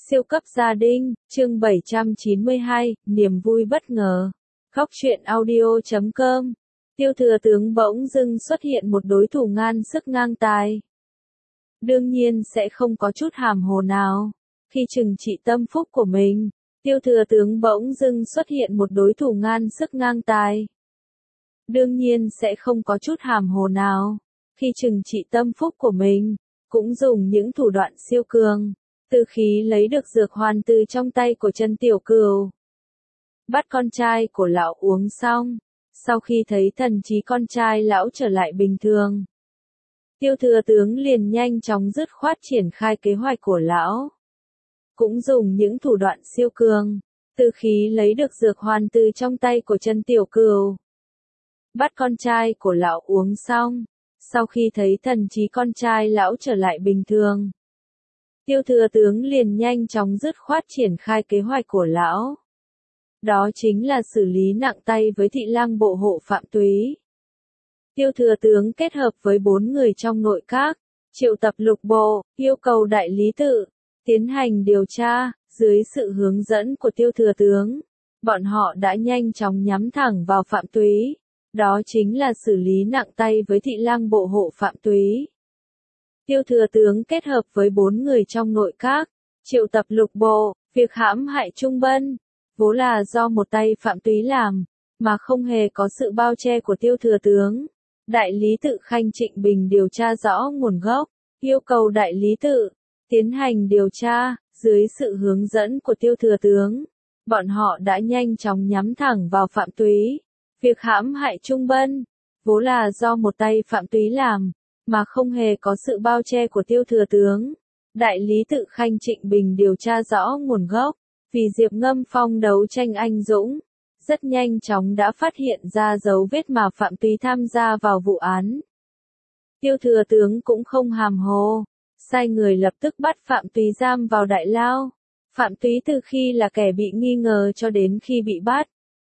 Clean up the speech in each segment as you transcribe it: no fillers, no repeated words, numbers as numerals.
Siêu cấp gia đình, chương 792, niềm vui bất ngờ. Góc truyện audio.com. Tiêu thừa tướng bỗng dưng xuất hiện một đối thủ ngang sức ngang tài. Đương nhiên sẽ không có chút hàm hồ nào. Khi trừng trị tâm phúc của mình, tiêu thừa tướng bỗng dưng xuất hiện một đối thủ ngang sức ngang tài. Đương nhiên sẽ không có chút hàm hồ nào. Khi trừng trị tâm phúc của mình, cũng dùng những thủ đoạn siêu cường. Từ khí lấy được dược hoàn từ trong tay của Trần Tiểu Cửu. Bắt con trai của lão uống xong. Sau khi thấy thần trí con trai lão trở lại bình thường, tiêu thừa tướng liền nhanh chóng dứt khoát triển khai kế hoạch của lão. Cũng dùng những thủ đoạn siêu cường. Từ khí lấy được dược hoàn từ trong tay của Trần Tiểu Cửu. Bắt con trai của lão uống xong. Sau khi thấy thần trí con trai lão trở lại bình thường, tiêu thừa tướng liền nhanh chóng dứt khoát triển khai kế hoạch của lão. Đó chính là xử lý nặng tay với thị lang bộ hộ Phạm Túy. Tiêu thừa tướng kết hợp với 4 người trong nội các, triệu tập lục bộ, yêu cầu đại lý tự, tiến hành điều tra. Dưới sự hướng dẫn của tiêu thừa tướng, bọn họ đã nhanh chóng nhắm thẳng vào Phạm Túy. Đó chính là xử lý nặng tay với thị lang bộ hộ Phạm Túy. Tiêu thừa tướng kết hợp với 4 người trong nội các, triệu tập lục bộ, việc hãm hại Trung Bân, vốn là do một tay Phạm Túy làm, mà không hề có sự bao che của tiêu thừa tướng. Đại lý tự Khanh Trịnh Bình điều tra rõ nguồn gốc, yêu cầu đại lý tự tiến hành điều tra. Dưới sự hướng dẫn của tiêu thừa tướng, bọn họ đã nhanh chóng nhắm thẳng vào Phạm Túy. Việc hãm hại Trung Bân, vốn là do một tay Phạm Túy làm, mà không hề có sự bao che của tiêu thừa tướng. Đại lý tự Khanh Trịnh Bình điều tra rõ nguồn gốc, vì Diệp Ngâm Phong đấu tranh anh dũng, rất nhanh chóng đã phát hiện ra dấu vết mà Phạm Túy tham gia vào vụ án. Tiêu thừa tướng cũng không hàm hồ, sai người lập tức bắt Phạm Túy giam vào đại lao. Phạm Túy từ khi là kẻ bị nghi ngờ cho đến khi bị bắt,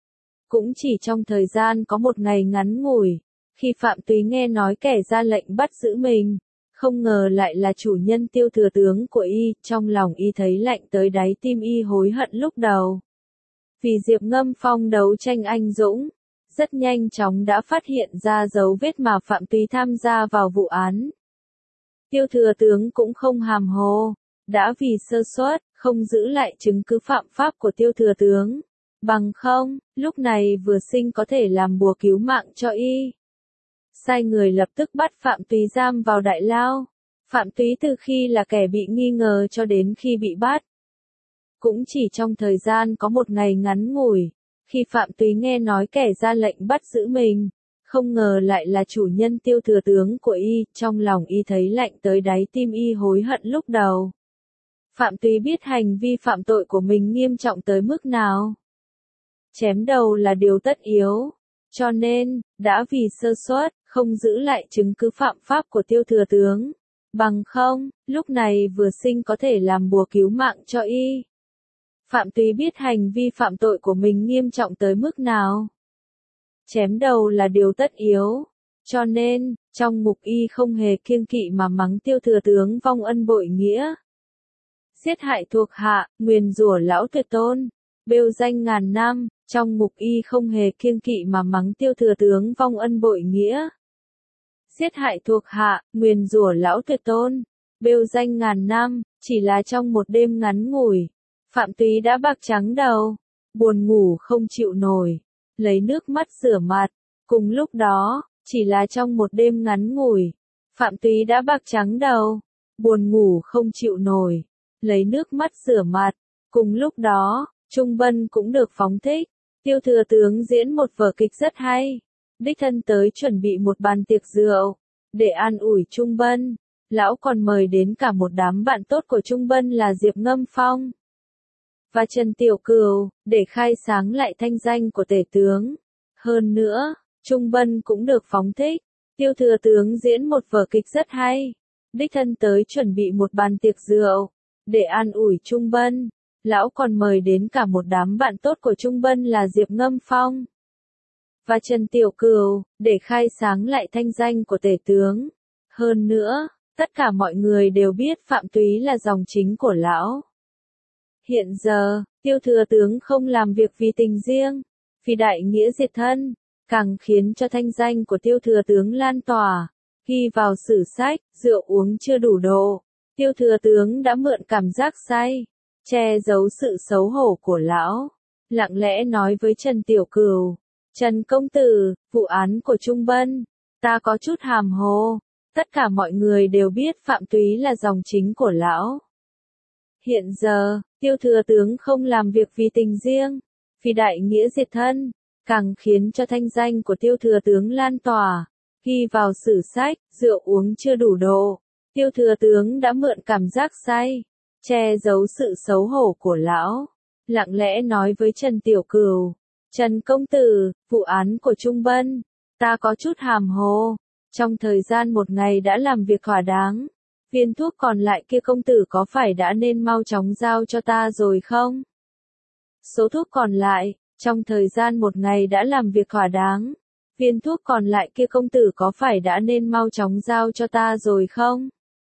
cũng chỉ trong thời gian có một ngày ngắn ngủi. Khi Phạm Túy nghe nói kẻ ra lệnh bắt giữ mình, không ngờ lại là chủ nhân tiêu thừa tướng của y, trong lòng y thấy lạnh tới đáy tim y hối hận lúc đầu. Vì Diệp Ngâm Phong đấu tranh anh dũng, rất nhanh chóng đã phát hiện ra dấu vết mà Phạm Túy tham gia vào vụ án. Tiêu thừa tướng cũng không hàm hồ, đã vì sơ suất, không giữ lại chứng cứ phạm pháp của tiêu thừa tướng. Bằng không, lúc này vừa sinh có thể làm bùa cứu mạng cho y. Sai người lập tức bắt Phạm Túy giam vào đại lao. Phạm Túy từ khi là kẻ bị nghi ngờ cho đến khi bị bắt, cũng chỉ trong thời gian có một ngày ngắn ngủi. Khi Phạm Túy nghe nói kẻ ra lệnh bắt giữ mình, không ngờ lại là chủ nhân tiêu thừa tướng của y, trong lòng y thấy lạnh tới đáy tim y hối hận lúc đầu. Phạm Túy biết hành vi phạm tội của mình nghiêm trọng tới mức nào. Chém đầu là điều tất yếu, cho nên, đã vì sơ suất, không giữ lại chứng cứ phạm pháp của tiêu thừa tướng. Bằng không, lúc này vừa sinh có thể làm bùa cứu mạng cho y. Phạm Túy biết hành vi phạm tội của mình nghiêm trọng tới mức nào. Chém đầu là điều tất yếu, cho nên, trong ngục y không hề kiêng kỵ mà mắng tiêu thừa tướng vong ân bội nghĩa. Giết hại thuộc hạ, nguyền rủa lão tuyệt tôn, bêu danh ngàn năm, trong ngục y không hề kiêng kỵ mà mắng tiêu thừa tướng vong ân bội nghĩa. Giết hại thuộc hạ, nguyền rủa lão tuyệt tôn, bêu danh ngàn năm, chỉ là trong một đêm ngắn ngủi, Phạm Túy đã bạc trắng đầu, buồn ngủ không chịu nổi, lấy nước mắt rửa mặt. Cùng lúc đó, chỉ là trong một đêm ngắn ngủi, Phạm Túy đã bạc trắng đầu, buồn ngủ không chịu nổi, lấy nước mắt rửa mặt. Cùng lúc đó, Trung Bân cũng được phóng thích. Tiêu thừa tướng diễn một vở kịch rất hay, đích thân tới chuẩn bị một bàn tiệc rượu, để an ủi Trung Bân. Lão còn mời đến cả một đám bạn tốt của Trung Bân là Diệp Ngâm Phong và Trần Tiểu Cửu, để khai sáng lại thanh danh của tể tướng. Hơn nữa, Trung Bân cũng được phóng thích. Tiêu thừa tướng diễn một vở kịch rất hay, đích thân tới chuẩn bị một bàn tiệc rượu, để an ủi Trung Bân. Lão còn mời đến cả một đám bạn tốt của Trung Bân là Diệp Ngâm Phong và Trần Tiểu Cửu, để khai sáng lại thanh danh của tể tướng. Hơn nữa, tất cả mọi người đều biết Phạm Túy là dòng chính của lão. Hiện giờ, Tiêu thừa tướng không làm việc vì tình riêng, vì đại nghĩa diệt thân, càng khiến cho thanh danh của Tiêu thừa tướng lan tỏa, ghi vào sử sách, rượu uống chưa đủ độ. Tiêu thừa tướng đã mượn cảm giác say, che giấu sự xấu hổ của lão, lặng lẽ nói với Trần Tiểu Cửu, Trần công tử, vụ án của Trung Bân, ta có chút hàm hồ, tất cả mọi người đều biết Phạm Túy là dòng chính của lão. Hiện giờ, Tiêu thừa tướng không làm việc vì tình riêng, vì đại nghĩa diệt thân, càng khiến cho thanh danh của Tiêu thừa tướng lan tỏa, ghi vào sử sách, rượu uống chưa đủ độ. Tiêu thừa tướng đã mượn cảm giác say, che giấu sự xấu hổ của lão, lặng lẽ nói với Trần Tiểu Cửu, Trần công tử, vụ án của Trung Bân, ta có chút hàm hồ, trong thời gian một ngày đã làm việc thỏa đáng, viên thuốc còn lại kia công tử có phải đã nên mau chóng giao cho ta rồi không? Số thuốc còn lại, trong thời gian một ngày đã làm việc thỏa đáng, viên thuốc còn lại kia công tử có phải đã nên mau chóng giao cho ta rồi không?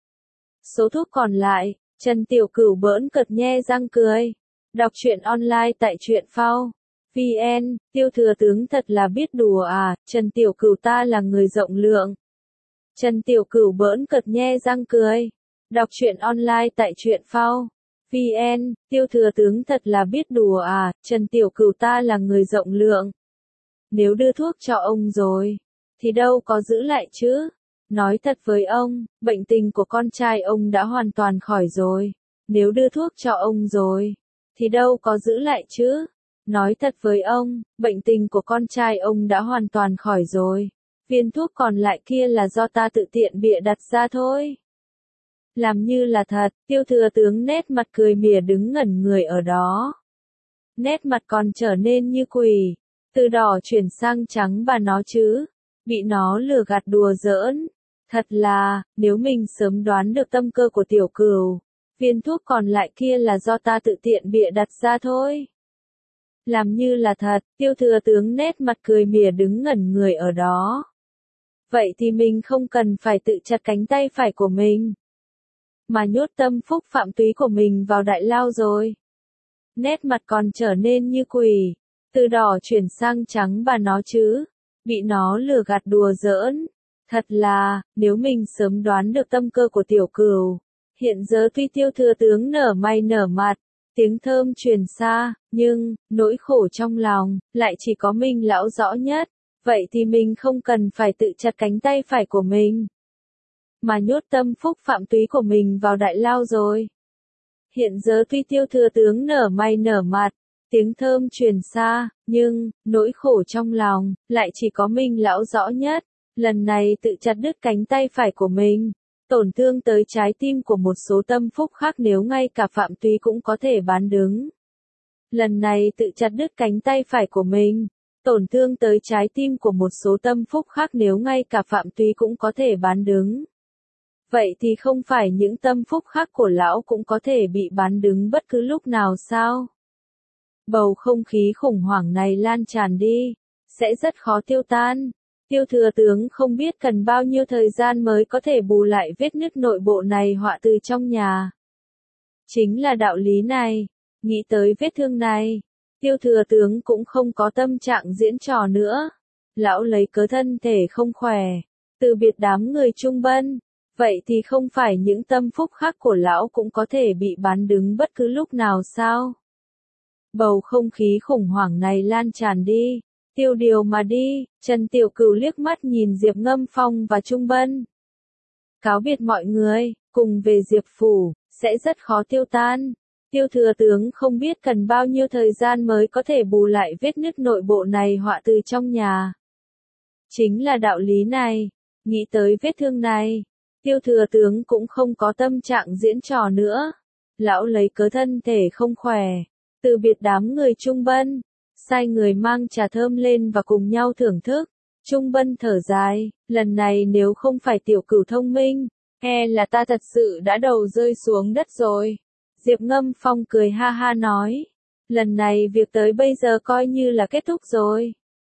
Số thuốc còn lại, Trần Tiểu Cửu bỡn cợt nhe răng cười. Đọc truyện online tại truyện phao. VN, Tiêu thừa tướng thật là biết đùa à, Trần Tiểu Cửu ta là người rộng lượng. Trần Tiểu Cửu bỡn cợt nhe răng cười. Đọc truyện online tại truyện phao. VN, Tiêu thừa tướng thật là biết đùa à, Trần Tiểu Cửu ta là người rộng lượng. Nếu đưa thuốc cho ông rồi, thì đâu có giữ lại chứ. Nói thật với ông, bệnh tình của con trai ông đã hoàn toàn khỏi rồi. Nếu đưa thuốc cho ông rồi, thì đâu có giữ lại chứ. Nói thật với ông, bệnh tình của con trai ông đã hoàn toàn khỏi rồi. Viên thuốc còn lại kia là do ta tự tiện bịa đặt ra thôi. Làm như là thật, Tiêu thừa tướng nét mặt cười mỉa đứng ngẩn người ở đó. Nét mặt còn trở nên như quỷ, từ đỏ chuyển sang trắng bà nó chứ. Bị nó lừa gạt đùa giỡn. Thật là, nếu mình sớm đoán được tâm cơ của Tiểu Cửu, viên thuốc còn lại kia là do ta tự tiện bịa đặt ra thôi. Làm như là thật, Tiêu thừa tướng nét mặt cười mỉa đứng ngẩn người ở đó. Vậy thì mình không cần phải tự chặt cánh tay phải của mình, mà nhốt tâm phúc Phạm Túy của mình vào đại lao rồi. Nét mặt còn trở nên như quỷ, từ đỏ chuyển sang trắng bà nó chứ. Bị nó lừa gạt đùa giỡn. Thật là, nếu mình sớm đoán được tâm cơ của Tiểu Cửu, hiện giờ tuy Tiêu thừa tướng nở mày nở mặt, tiếng thơm truyền xa, nhưng, nỗi khổ trong lòng, lại chỉ có mình lão rõ nhất. Vậy thì mình không cần phải tự chặt cánh tay phải của mình, mà nhốt tâm phúc Phạm Túy của mình vào đại lao rồi. Hiện giờ tuy Tiêu thừa tướng nở mày nở mặt, tiếng thơm truyền xa, nhưng, nỗi khổ trong lòng, lại chỉ có mình lão rõ nhất. Lần này tự chặt đứt cánh tay phải của mình, tổn thương tới trái tim của một số tâm phúc khác nếu ngay cả Phạm Túy cũng có thể bán đứng. Lần này tự chặt đứt cánh tay phải của mình, tổn thương tới trái tim của một số tâm phúc khác nếu ngay cả Phạm Túy cũng có thể bán đứng. Vậy thì không phải những tâm phúc khác của lão cũng có thể bị bán đứng bất cứ lúc nào sao? Bầu không khí khủng hoảng này lan tràn đi, sẽ rất khó tiêu tan. Tiêu thừa tướng không biết cần bao nhiêu thời gian mới có thể bù lại vết nứt nội bộ này họa từ trong nhà. Chính là đạo lý này, nghĩ tới vết thương này, Tiêu thừa tướng cũng không có tâm trạng diễn trò nữa. Lão lấy cớ thân thể không khỏe, từ biệt đám người Trung Bân, vậy thì không phải những tâm phúc khác của lão cũng có thể bị bán đứng bất cứ lúc nào sao? Bầu không khí khủng hoảng này lan tràn đi. Tiêu điều mà đi, Trần Tiểu Cửu liếc mắt nhìn Diệp Ngâm Phong và Trung Bân. Cáo biệt mọi người, cùng về Diệp Phủ, sẽ rất khó tiêu tan. Tiêu thừa tướng không biết cần bao nhiêu thời gian mới có thể bù lại vết nứt nội bộ này họa từ trong nhà. Chính là đạo lý này, nghĩ tới vết thương này, Tiêu thừa tướng cũng không có tâm trạng diễn trò nữa. Lão lấy cớ thân thể không khỏe, từ biệt đám người Trung Bân, sai người mang trà thơm lên và cùng nhau thưởng thức. Trung Bân thở dài, lần này nếu không phải Tiểu Cửu thông minh, e là ta thật sự đã đầu rơi xuống đất rồi. Diệp Ngâm Phong cười ha ha nói, lần này việc tới bây giờ coi như là kết thúc rồi.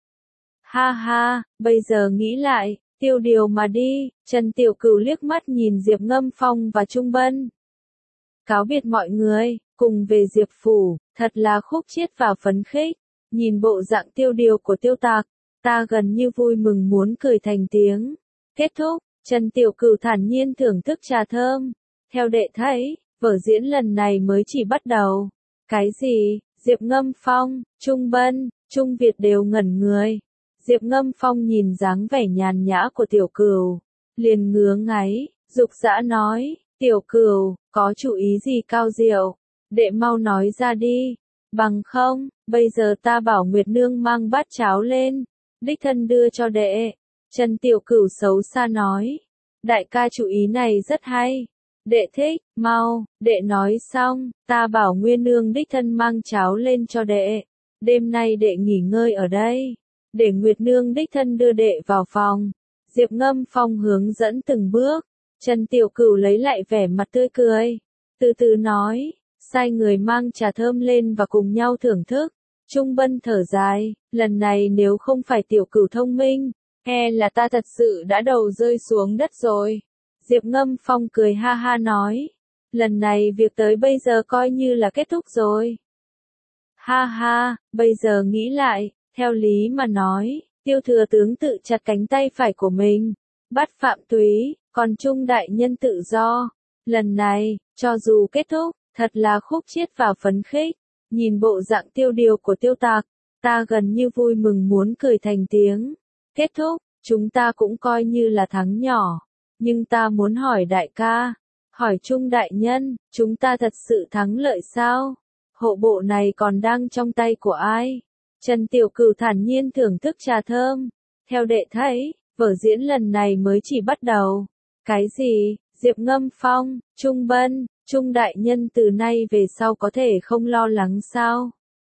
Ha ha, bây giờ nghĩ lại, tiêu điều mà đi. Trần Tiểu Cửu liếc mắt nhìn Diệp Ngâm Phong và Trung Bân. Cáo biệt mọi người, cùng về Diệp Phủ, thật là khúc chiết và phấn khích. Nhìn bộ dạng tiêu điều của Tiêu Tạc, ta gần như vui mừng muốn cười thành tiếng. Kết thúc, Trần Tiểu Cửu thản nhiên thưởng thức trà thơm. Theo đệ thấy, vở diễn lần này mới chỉ bắt đầu. Cái gì? Diệp Ngâm Phong, Trung Bân, Trung Việt đều ngẩn người. Diệp Ngâm Phong nhìn dáng vẻ nhàn nhã của Tiểu Cửu, liền ngứa ngáy, dục dã nói, Tiểu Cửu, có chủ ý gì cao diệu? Đệ mau nói ra đi, bằng không, bây giờ ta bảo Nguyệt Nương mang bát cháo lên, đích thân đưa cho đệ. Trần Tiểu Cửu xấu xa nói, đại ca chủ ý này rất hay. Đệ thích, mau, đệ nói xong, ta bảo Nguyên Nương đích thân mang cháo lên cho đệ. Đêm nay đệ nghỉ ngơi ở đây, để Nguyệt Nương đích thân đưa đệ vào phòng. Diệp Ngâm Phong hướng dẫn từng bước, Trần Tiểu Cửu lấy lại vẻ mặt tươi cười, từ từ nói, sai người mang trà thơm lên và cùng nhau thưởng thức. Trung Bân thở dài, lần này nếu không phải Tiểu Cửu thông minh, e là ta thật sự đã đầu rơi xuống đất rồi. Diệp Ngâm Phong cười ha ha nói, lần này việc tới bây giờ coi như là kết thúc rồi. Ha ha, bây giờ nghĩ lại, theo lý mà nói, Tiêu thừa tướng tự chặt cánh tay phải của mình, bắt Phạm Túy, còn Trung đại nhân tự do. Lần này, cho dù kết thúc, thật là khúc chiết và phấn khích. Nhìn bộ dạng tiêu điều của Tiêu Tạc, ta gần như vui mừng muốn cười thành tiếng. Kết thúc, chúng ta cũng coi như là thắng nhỏ. Nhưng ta muốn hỏi đại ca, hỏi Trung đại nhân, chúng ta thật sự thắng lợi sao? Hộ bộ này còn đang trong tay của ai? Trần Tiểu Cửu thản nhiên thưởng thức trà thơm. Theo đệ thấy, vở diễn lần này mới chỉ bắt đầu. Cái gì? Diệp Ngâm Phong, Trung Bân, Trung đại nhân từ nay về sau có thể không lo lắng sao?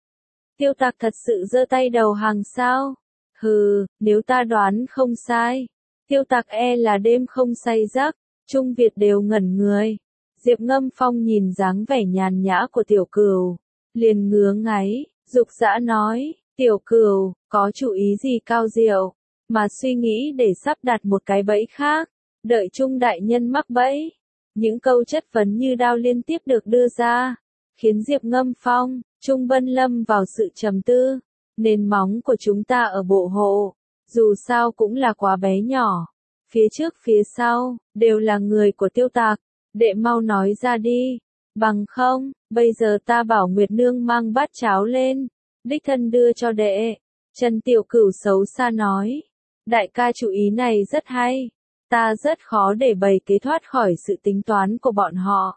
Tiêu Tạc thật sự giơ tay đầu hàng sao? Hừ, nếu ta đoán không sai, Tiêu Tạc e là đêm không say giấc. Trung Việt đều ngẩn người. Diệp Ngâm Phong nhìn dáng vẻ nhàn nhã của Tiểu Cửu, liền ngứa ngáy, dục dã nói, Tiểu Cửu, có chủ ý gì cao diệu, mà suy nghĩ để sắp đặt một cái bẫy khác, đợi Trung đại nhân mắc bẫy. Những câu chất vấn như đao liên tiếp được đưa ra, khiến Diệp Ngâm Phong, Trung Bân lâm vào sự trầm tư. Nền móng của chúng ta ở bộ hộ, dù sao cũng là quá bé nhỏ. Phía trước phía sau, đều là người của Tiêu Tạc. Đệ mau nói ra đi. Bằng không, bây giờ ta bảo Nguyệt Nương mang bát cháo lên, đích thân đưa cho đệ. Trần Tiểu Cửu xấu xa nói. Đại ca chủ ý này rất hay. Ta rất khó để bày kế thoát khỏi sự tính toán của bọn họ.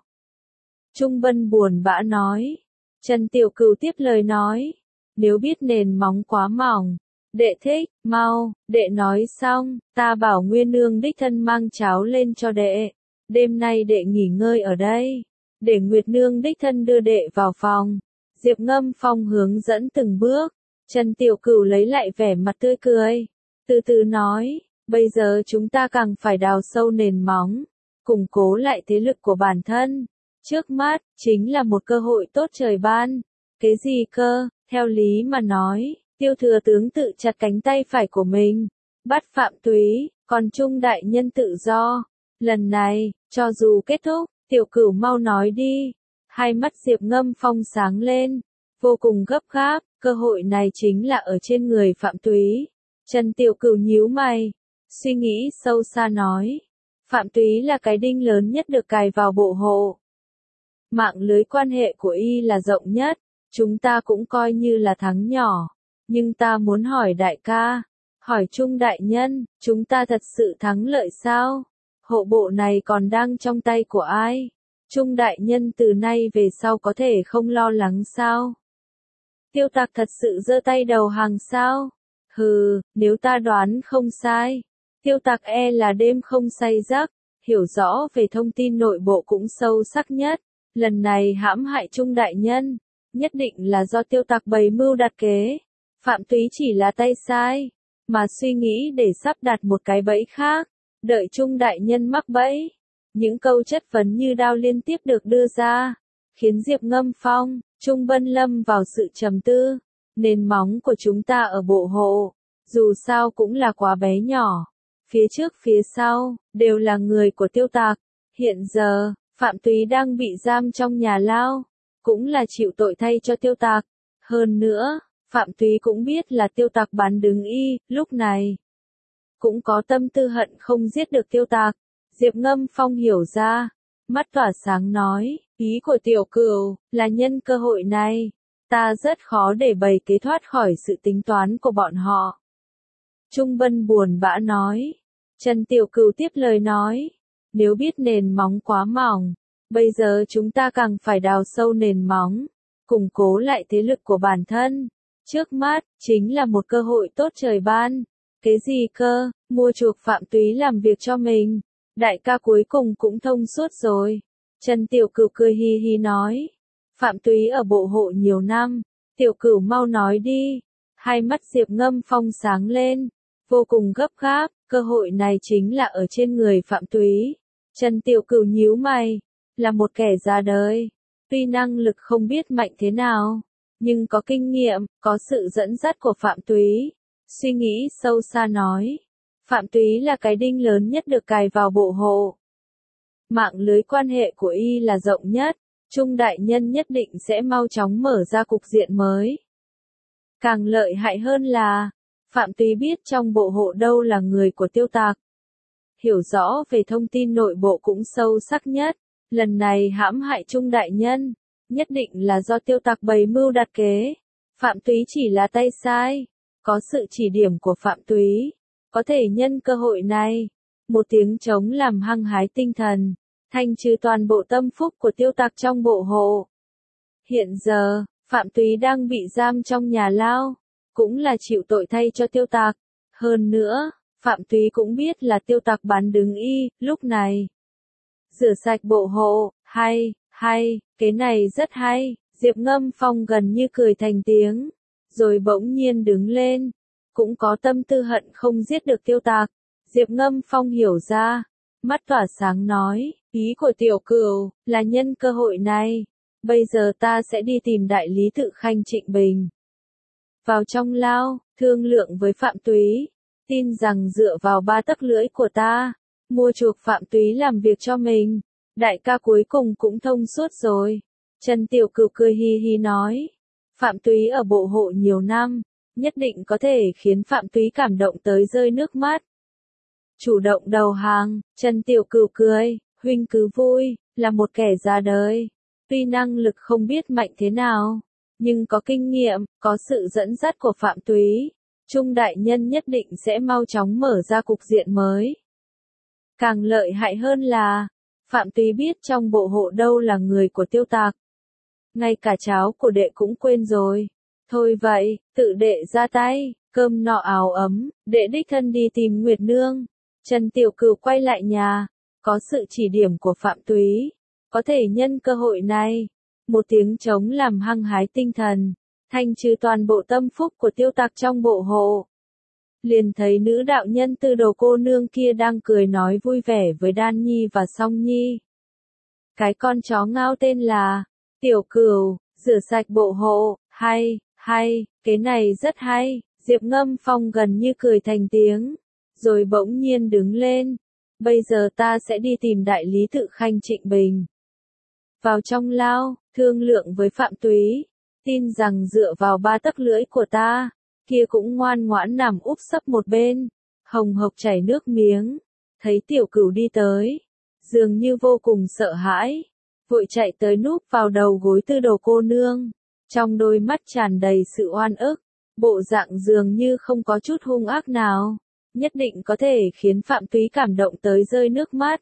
Trung Bân buồn bã nói. Trần Tiểu Cửu tiếp lời nói. Nếu biết nền móng quá mỏng, đệ thích, mau, đệ nói xong, ta bảo Nguyên Nương đích thân mang cháo lên cho đệ. Đêm nay đệ nghỉ ngơi ở đây, để Nguyệt Nương đích thân đưa đệ vào phòng. Diệp Ngâm Phong hướng dẫn từng bước, Trần Tiểu Cửu lấy lại vẻ mặt tươi cười, từ từ nói, bây giờ chúng ta càng phải đào sâu nền móng, củng cố lại thế lực của bản thân. Trước mắt, chính là một cơ hội tốt trời ban. Cái gì cơ? Theo lý mà nói, Tiêu thừa tướng tự chặt cánh tay phải của mình, bắt Phạm Túy, còn Trung đại nhân tự do. Lần này, cho dù kết thúc, Tiểu Cửu mau nói đi. Hai mắt Diệp Ngâm Phong sáng lên, vô cùng gấp gáp, cơ hội này chính là ở trên người Phạm Túy. Trần Tiểu Cửu nhíu mày, suy nghĩ sâu xa nói, Phạm Túy là cái đinh lớn nhất được cài vào bộ hộ. Mạng lưới quan hệ của y là rộng nhất, chúng ta cũng coi như là thắng nhỏ. Nhưng ta muốn hỏi đại ca, hỏi Trung đại nhân, chúng ta thật sự thắng lợi sao? Hộ bộ này còn đang trong tay của ai? Trung đại nhân từ nay về sau có thể không lo lắng sao? Tiêu Tạc thật sự giơ tay đầu hàng sao? Hừ, nếu ta đoán không sai, Tiêu Tạc e là đêm không say giấc, hiểu rõ về thông tin nội bộ cũng sâu sắc nhất. Lần này hãm hại Trung đại nhân, nhất định là do Tiêu Tạc bày mưu đặt kế. Phạm Túy chỉ là tay sai, mà suy nghĩ để sắp đặt một cái bẫy khác, đợi Trung đại nhân mắc bẫy. Những câu chất vấn như đao liên tiếp được đưa ra, khiến Diệp Ngâm Phong, Trung Bân lâm vào sự trầm tư. Nền móng của chúng ta ở bộ hộ, dù sao cũng là quá bé nhỏ. Phía trước phía sau, đều là người của Tiêu Tạc. Hiện giờ, Phạm Túy đang bị giam trong nhà lao. cũng là chịu tội thay cho Tiêu Tạc. Hơn nữa, Phạm Túy cũng biết là Tiêu Tạc bán đứng y, lúc này cũng có tâm tư hận không giết được Tiêu Tạc. Diệp Ngâm Phong hiểu ra, mắt tỏa sáng nói, ý của Tiểu Cửu là nhân cơ hội này, ta rất khó để bầy kế thoát khỏi sự tính toán của bọn họ. Trung Vân buồn bã nói. Trần Tiểu Cửu tiếp lời nói, nếu biết nền móng quá mỏng, bây giờ chúng ta càng phải đào sâu nền móng, củng cố lại thế lực của bản thân. Trước mắt, chính là một cơ hội tốt trời ban. Cái gì cơ, mua chuộc Phạm Túy làm việc cho mình. Đại ca cuối cùng cũng thông suốt rồi. Trần Tiểu Cửu cười hi hi nói. Phạm Túy ở bộ hộ nhiều năm, Tiểu Cửu mau nói đi. Hai mắt Diệp Ngâm Phong sáng lên, vô cùng gấp gáp, cơ hội này chính là ở trên người Phạm Túy. Trần Tiểu Cửu nhíu mày, là một kẻ già đời, tuy năng lực không biết mạnh thế nào, nhưng có kinh nghiệm, có sự dẫn dắt của Phạm Túy. Suy nghĩ sâu xa nói, Phạm Túy là cái đinh lớn nhất được cài vào bộ hộ. Mạng lưới quan hệ của y là rộng nhất, Trung đại nhân nhất định sẽ mau chóng mở ra cục diện mới. Càng lợi hại hơn là, Phạm Túy biết trong bộ hộ đâu là người của Tiêu Tạc. Hiểu rõ về thông tin nội bộ cũng sâu sắc nhất, lần này hãm hại Trung đại nhân, nhất định là do Tiêu Tạc bày mưu đặt kế. Phạm Túy chỉ là tay sai, có sự chỉ điểm của Phạm Túy, có thể nhân cơ hội này, một tiếng trống làm hăng hái tinh thần, thanh trừ toàn bộ tâm phúc của Tiêu Tạc trong bộ hộ. Hiện giờ, Phạm Túy đang bị giam trong nhà lao, cũng là chịu tội thay cho Tiêu Tạc. Hơn nữa, Phạm Túy cũng biết là Tiêu Tạc bán đứng y, lúc này. Rửa sạch bộ hộ, hay, cái này rất hay, Diệp Ngâm Phong gần như cười thành tiếng, rồi bỗng nhiên đứng lên, cũng có tâm tư hận không giết được Tiêu Tạc. Diệp Ngâm Phong hiểu ra, mắt tỏa sáng nói, ý của Tiểu Cửu là nhân cơ hội này, bây giờ ta sẽ đi tìm đại lý tự Khanh Trịnh Bình. Vào trong lao, thương lượng với Phạm Túy, tin rằng dựa vào 3 tấc lưỡi của ta, mua chuộc Phạm Túy làm việc cho mình. Đại ca cuối cùng cũng thông suốt rồi. Trần Tiểu Cửu cười hi hi nói, Phạm Túy ở bộ hộ nhiều năm, nhất định có thể khiến Phạm Túy cảm động tới rơi nước mắt. Chủ động đầu hàng, Trần Tiểu Cửu cười, huynh cứ vui, là một kẻ già đời, tuy năng lực không biết mạnh thế nào, nhưng có kinh nghiệm, có sự dẫn dắt của Phạm Túy, Trung đại nhân nhất định sẽ mau chóng mở ra cục diện mới. Càng lợi hại hơn là, Phạm Túy biết trong bộ hộ đâu là người của Tiêu Tạc. Ngay cả cháu của đệ cũng quên rồi. Thôi vậy, tự đệ ra tay, cơm nọ áo ấm, đệ đích thân đi tìm Nguyệt Nương. Trần Tiểu Cửu quay lại nhà, có sự chỉ điểm của Phạm Túy, có thể nhân cơ hội này, một tiếng trống làm hăng hái tinh thần, thanh trừ toàn bộ tâm phúc của Tiêu Tạc trong bộ hộ. Liền thấy nữ đạo nhân Tư Đồ cô nương kia đang cười nói vui vẻ với Đan Nhi và Song Nhi. Cái con chó ngao tên là Tiểu Cửu, rửa sạch bộ hộ, hay, cái này rất hay. Diệp Ngâm Phong gần như cười thành tiếng, rồi bỗng nhiên đứng lên. Bây giờ ta sẽ đi tìm đại lý tự Khanh Trịnh Bình. Vào trong lao, thương lượng với Phạm Túy, tin rằng dựa vào 3 tấc lưỡi của ta, kia cũng ngoan ngoãn nằm úp sấp một bên, hồng hộc chảy nước miếng. Thấy Tiểu Cửu đi tới, dường như vô cùng sợ hãi, vội chạy tới núp vào đầu gối Tư Đồ cô nương, trong đôi mắt tràn đầy sự oan ức, bộ dạng dường như không có chút hung ác nào, nhất định có thể khiến Phạm Túy cảm động tới rơi nước mắt.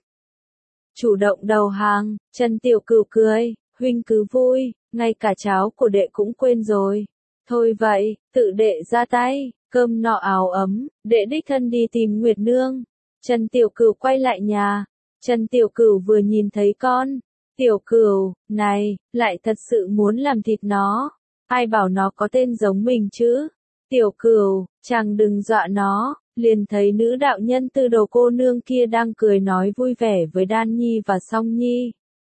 Chủ động đầu hàng, Trần Tiểu Cửu cười, huynh cứ vui, ngay cả cháu của đệ cũng quên rồi. Thôi vậy, tự đệ ra tay, cơm nọ áo ấm, đệ đích thân đi tìm Nguyệt Nương. Trần Tiểu Cửu quay lại nhà, Trần Tiểu Cửu vừa nhìn thấy con, Tiểu Cửu, này, lại thật sự muốn làm thịt nó, ai bảo nó có tên giống mình chứ. Tiểu Cửu, chàng đừng dọa nó. Liền thấy nữ đạo nhân Tư Đồ cô nương kia đang cười nói vui vẻ với Đan Nhi và Song Nhi.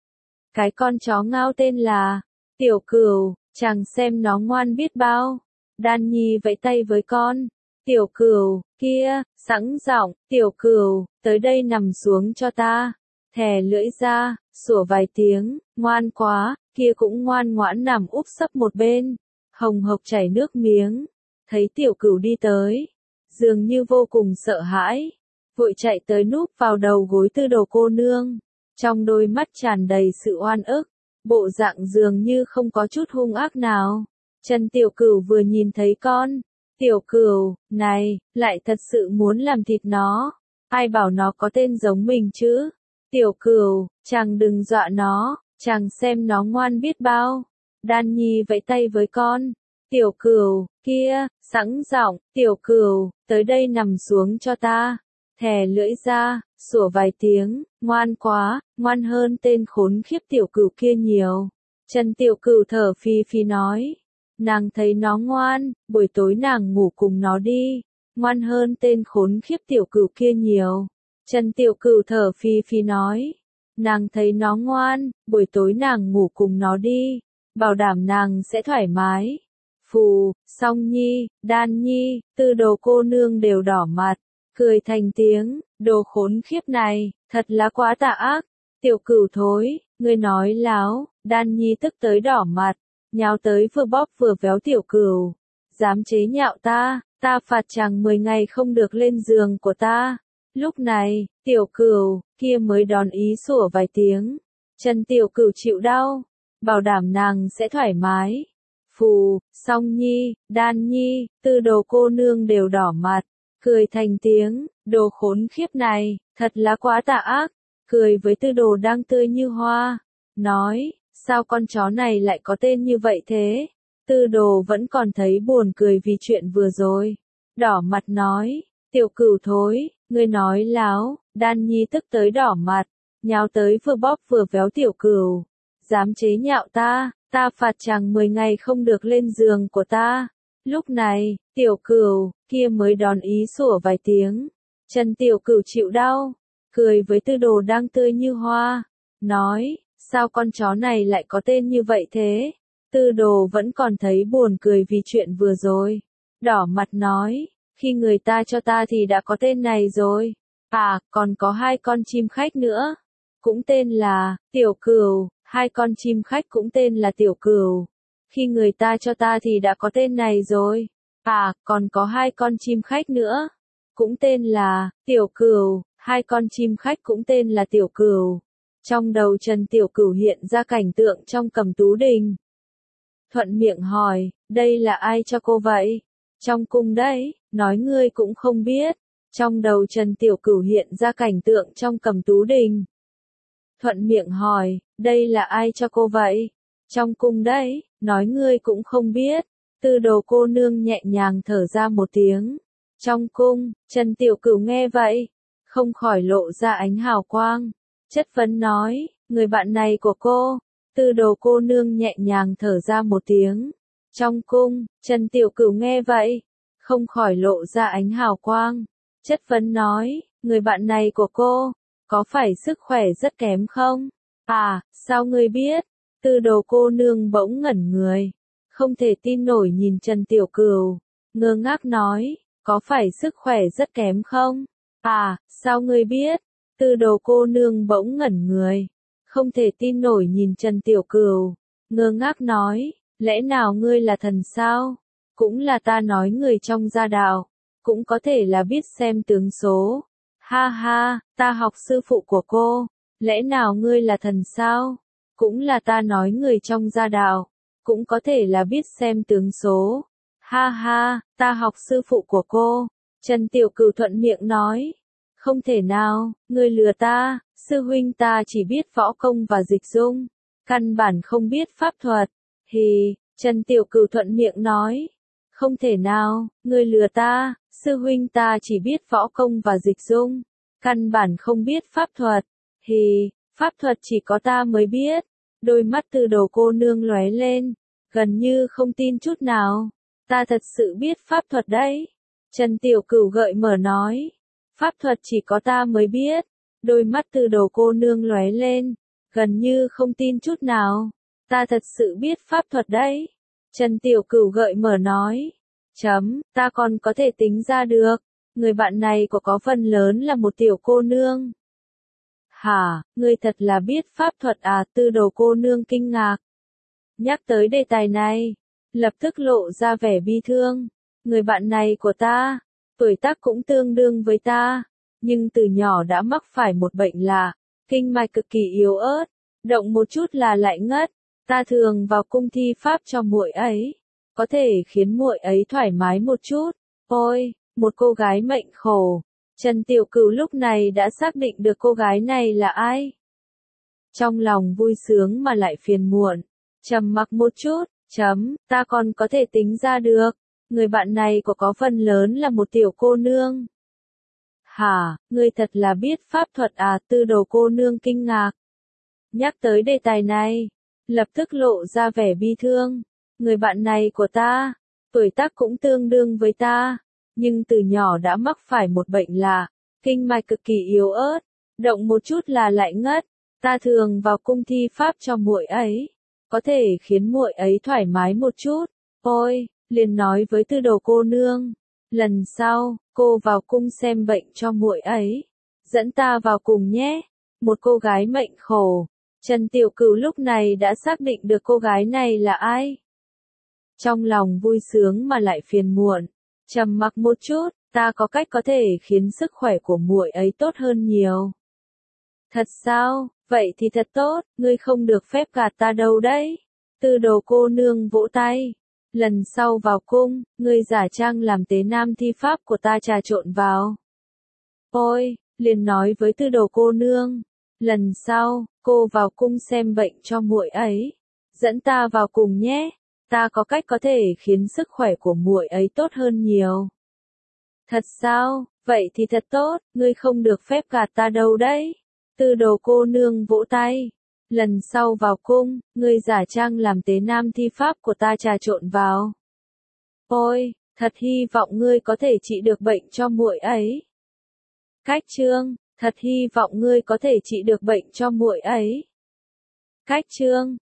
Cái con chó ngao tên là Tiểu Cửu, chàng xem nó ngoan biết bao. Đan Nhi vẫy tay với con. Tiểu Cửu, kia, sẵn giọng, Tiểu Cửu, tới đây nằm xuống cho ta. Thè lưỡi ra, sủa vài tiếng, ngoan quá, kia cũng ngoan ngoãn nằm úp sấp một bên, hồng hộc chảy nước miếng. Thấy tiểu cửu đi tới, dường như vô cùng sợ hãi, vội chạy tới núp vào đầu gối Tư Đồ cô nương, trong đôi mắt tràn đầy sự oan ức, bộ dạng dường như không có chút hung ác nào. Trần Tiểu Cửu vừa nhìn thấy con, Tiểu Cửu, này, lại thật sự muốn làm thịt nó, ai bảo nó có tên giống mình chứ? Tiểu Cửu, chàng đừng dọa nó, chàng xem nó ngoan biết bao. Đan Nhi vẫy tay với con. Tiểu Cửu, kia, sẵn giọng, Tiểu Cửu, tới đây nằm xuống cho ta. Thè lưỡi ra, sủa vài tiếng, ngoan quá, ngoan hơn tên khốn khiếp Tiểu Cửu kia nhiều. Trần Tiểu Cửu thở phì phì nói, nàng thấy nó ngoan, buổi tối nàng ngủ cùng nó đi, ngoan hơn tên khốn khiếp Tiểu Cửu kia nhiều. Trần Tiểu Cửu thở phì phì nói, nàng thấy nó ngoan, buổi tối nàng ngủ cùng nó đi, bảo đảm nàng sẽ thoải mái. Phù, Song Nhi, Đan Nhi, Tư Đồ cô nương đều đỏ mặt, cười thành tiếng, đồ khốn khiếp này, thật là quá tà ác. Tiểu Cửu thối, ngươi nói láo. Đan Nhi tức tới đỏ mặt, nhào tới vừa bóp vừa véo Tiểu Cửu, dám chế nhạo ta, ta phạt chàng 10 ngày không được lên giường của ta. Lúc này, Tiểu Cửu kia mới đón ý sủa vài tiếng. Trần Tiểu Cửu chịu đau, bảo đảm nàng sẽ thoải mái. Phù, Song Nhi, Đan Nhi, Tư Đồ cô nương đều đỏ mặt, cười thành tiếng, đồ khốn khiếp này, thật là quá tà ác. Cười với Tư Đồ đang tươi như hoa, nói, sao con chó này lại có tên như vậy thế? Tư Đồ vẫn còn thấy buồn cười vì chuyện vừa rồi, đỏ mặt nói, Tiểu Cửu thối, ngươi nói láo. Đan Nhi tức tới đỏ mặt, nhào tới vừa bóp vừa véo Tiểu Cửu, dám chế nhạo ta, ta phạt chàng 10 ngày không được lên giường của ta. Lúc này, Tiểu Cửu kia mới đón ý sủa vài tiếng. Trần Tiểu Cửu chịu đau, cười với Tư Đồ đang tươi như hoa, nói, sao con chó này lại có tên như vậy thế? Tư Đồ vẫn còn thấy buồn cười vì chuyện vừa rồi, đỏ mặt nói, khi người ta cho ta thì đã có tên này rồi. À, còn có 2 con chim khách nữa, cũng tên là Tiểu Cửu, 2 con chim khách cũng tên là Tiểu Cửu. Khi người ta cho ta thì đã có tên này rồi. À, còn có 2 con chim khách nữa, cũng tên là Tiểu Cửu, 2 con chim khách cũng tên là Tiểu Cửu. Trong đầu Trần Tiểu Cửu hiện ra cảnh tượng trong Cầm Tú Đình. Thuận miệng hỏi, đây là ai cho cô vậy? Trong cung đấy, nói ngươi cũng không biết. Trong đầu Trần Tiểu Cửu hiện ra cảnh tượng trong Cầm Tú Đình. Thuận miệng hỏi, đây là ai cho cô vậy? Trong cung đấy, nói ngươi cũng không biết. Tư Đồ cô nương nhẹ nhàng thở ra một tiếng. Trong cung, Trần Tiểu Cửu nghe vậy, không khỏi lộ ra ánh hào quang, chất vấn nói, người bạn này của cô. Tư Đồ cô nương nhẹ nhàng thở ra một tiếng. Trong cung, Trần Tiểu Cửu nghe vậy, không khỏi lộ ra ánh hào quang, chất vấn nói, người bạn này của cô, có phải sức khỏe rất kém không? À, sao ngươi biết? Tư Đồ cô nương bỗng ngẩn người, không thể tin nổi nhìn Trần Tiểu Cửu, ngơ ngác nói, có phải sức khỏe rất kém không? À, sao ngươi biết? Tư Đồ cô nương bỗng ngẩn người, không thể tin nổi nhìn Trần Tiểu Cửu, ngơ ngác nói, lẽ nào ngươi là thần sao? Cũng là ta nói người trong gia đạo, cũng có thể là biết xem tướng số. Ha ha, ta học sư phụ của cô, lẽ nào ngươi là thần sao? Cũng là ta nói người trong gia đạo, cũng có thể là biết xem tướng số. Ha ha, ta học sư phụ của cô. Trần Tiểu Cửu thuận miệng nói, không thể nào, ngươi lừa ta, sư huynh ta chỉ biết võ công và dịch dung, căn bản không biết pháp thuật. Hì, Trần Tiểu Cửu thuận miệng nói, không thể nào, ngươi lừa ta, sư huynh ta chỉ biết võ công và dịch dung, căn bản không biết pháp thuật. Hì, pháp thuật chỉ có ta mới biết. Đôi mắt Tư Đồ cô nương lóe lên, gần như không tin chút nào. Ta thật sự biết pháp thuật đấy. Trần Tiểu Cửu gợi mở nói, pháp thuật chỉ có ta mới biết. Đôi mắt Tư Đồ cô nương lóe lên, gần như không tin chút nào. Ta thật sự biết pháp thuật đấy. Trần Tiểu Cửu gợi mở nói, ta còn có thể tính ra được, người bạn này có phần lớn là một tiểu cô nương. Hả, ngươi thật là biết pháp thuật à? Tư Đồ cô nương kinh ngạc, Nhắc tới đề tài này, lập tức lộ ra vẻ bi thương. Người bạn này của ta, tuổi tác cũng tương đương với ta, nhưng từ nhỏ đã mắc phải một bệnh lạ, kinh mạch cực kỳ yếu ớt, động một chút là lại ngất. Ta thường vào cung thi pháp cho muội ấy, có thể khiến muội ấy thoải mái một chút. Ôi, một cô gái mệnh khổ. Trần Tiểu Cửu lúc này đã xác định được cô gái này là ai. Trong lòng vui sướng mà lại phiền muộn, trầm mặc một chút, ta còn có thể tính ra được, người bạn này có phần lớn là một tiểu cô nương. Hả, ngươi thật là biết pháp thuật à? Tư Đồ cô nương kinh ngạc. Nhắc tới đề tài này, lập tức lộ ra vẻ bi thương. Người bạn này của ta, tuổi tác cũng tương đương với ta, nhưng từ nhỏ đã mắc phải một bệnh lạ, kinh mạch cực kỳ yếu ớt, động một chút là lại ngất. Ta thường vào cung thi pháp cho muội ấy, có thể khiến muội ấy thoải mái một chút. Ôi, liền nói với Tư Đồ cô nương, lần sau, cô vào cung xem bệnh cho muội ấy, dẫn ta vào cùng nhé. Một cô gái mệnh khổ. Trần Tiểu Cửu lúc này đã xác định được cô gái này là ai. Trong lòng vui sướng mà lại phiền muộn, trầm mặc một chút, ta có cách có thể khiến sức khỏe của muội ấy tốt hơn nhiều. Thật sao? Vậy thì thật tốt, ngươi không được phép gạt ta đâu đấy. Tư Đồ cô nương vỗ tay. Lần sau vào cung, ngươi giả trang làm tế nam thi pháp của ta trà trộn vào. Ôi, liền nói với Tư Đồ cô nương, lần sau, cô vào cung xem bệnh cho muội ấy, dẫn ta vào cùng nhé. Ta có cách có thể khiến sức khỏe của muội ấy tốt hơn nhiều. Thật sao? Vậy thì thật tốt, ngươi không được phép gạt ta đâu đấy. Tư Đồ cô nương vỗ tay. Lần sau vào cung, ngươi giả trang làm tế nam thi pháp của ta trà trộn vào. Ôi, thật hy vọng ngươi có thể trị được bệnh cho muội ấy. Cách chương, thật hy vọng ngươi có thể trị được bệnh cho muội ấy. Cách chương.